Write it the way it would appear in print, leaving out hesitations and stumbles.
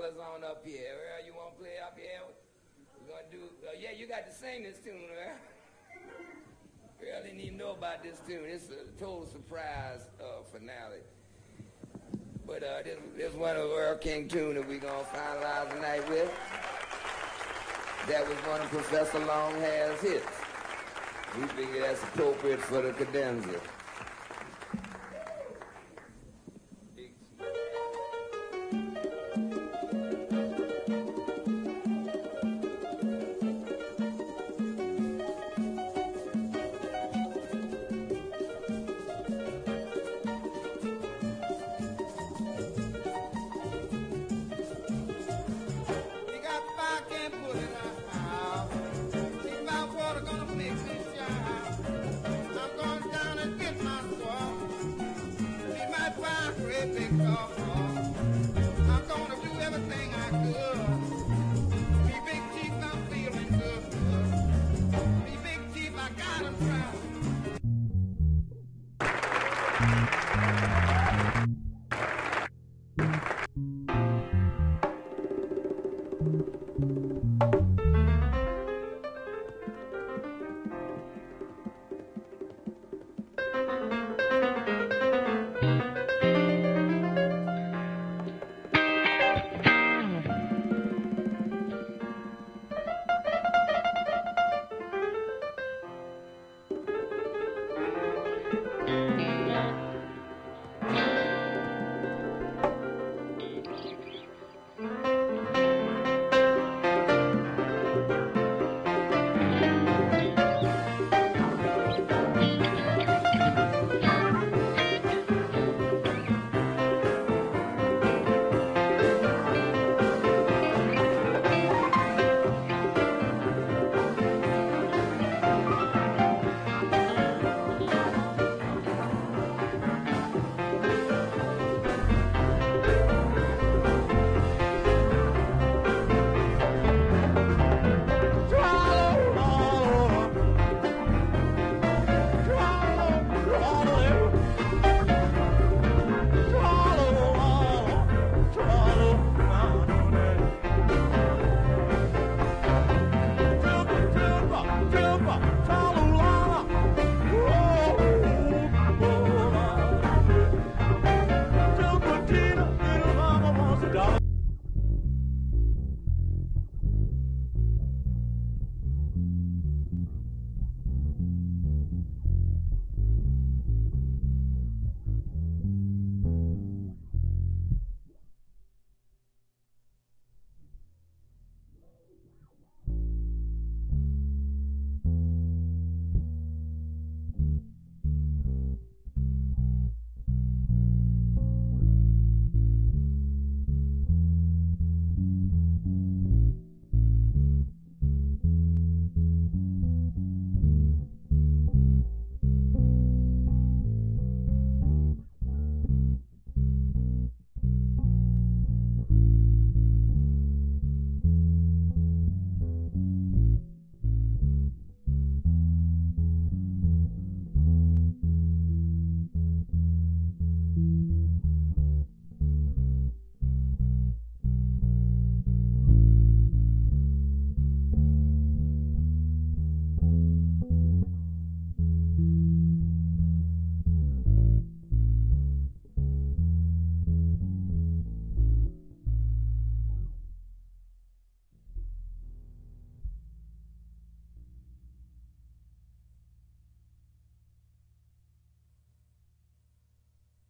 fellas on up here. Earl, you want to play up here? We're going to do, yeah, you got to sing this tune, Earl. Earl didn't even know about this tune. It's a total surprise finale. But this one of Earl King tune that we're going to finalize tonight with. That was one of Professor Longhair's hits. We figure that's appropriate for the cadenza. Big